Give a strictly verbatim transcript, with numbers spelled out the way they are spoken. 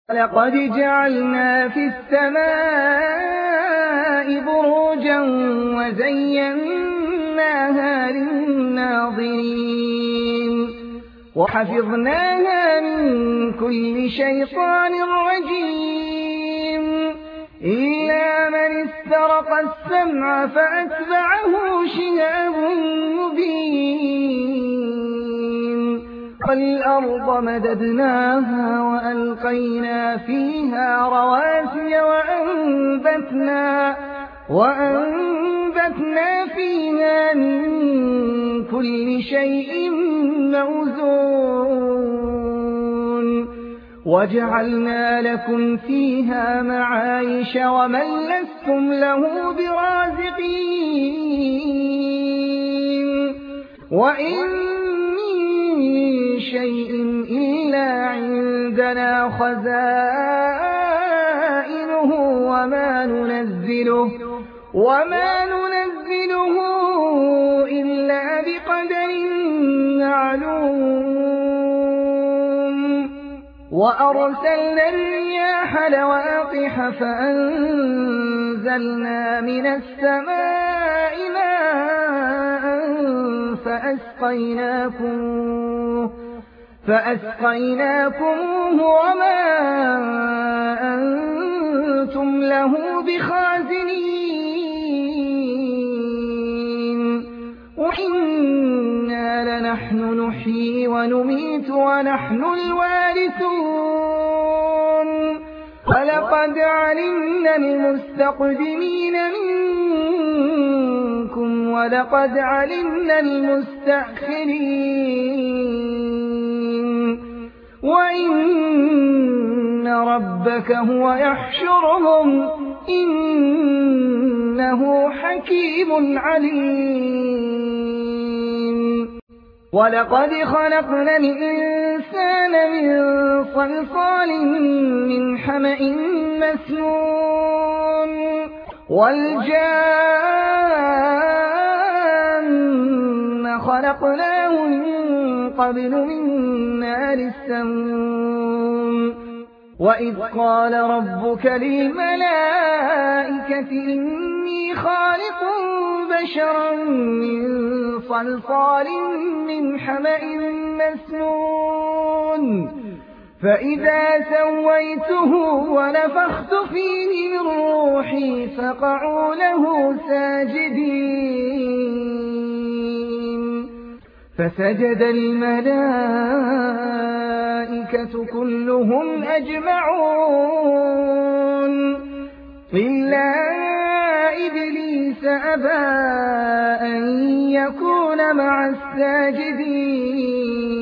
لقد جعلنا في السماء بروجا وزيناها للناظرين وحفظناها من كل شيطان رجيم إلا من استرق السمع فأتبعه شهاب مبين والأرض مددناها وألقينا فيها رواسي وأنبتنا, وأنبتنا فيها من كل شيء موزون وجعلنا لكم فيها معايش ومن لستم له برازقين وإن من شيء إلا عندنا خزائنه وما ننزله, وما ننزله إلا بقدر معلوم وأرسلنا الرياح لواقح فأنزلنا من السماء ماء فأسقيناكم فأسقيناكموه وما أنتم له بخازنين وإنا لنحن نحيي ونميت ونحن الوارثون ولقد علمنا المستقدمين منكم ولقد علمنا المستأخرين وإن ربك هو يحشرهم إنه حكيم عليم ولقد خلقنا الإنسان من صلصال من حمأ مسنون والجان خلقناه من قبل من نار السموم وإذ قال ربك للملائكة إني خالق بشرا من صلصال من حمأ مسنون فإذا سويته ونفخت فيه من روحي فقعوا له ساجدين فسجد الملائكة كلهم أجمعون إلا إبليس أبى أن يكون مع الساجدين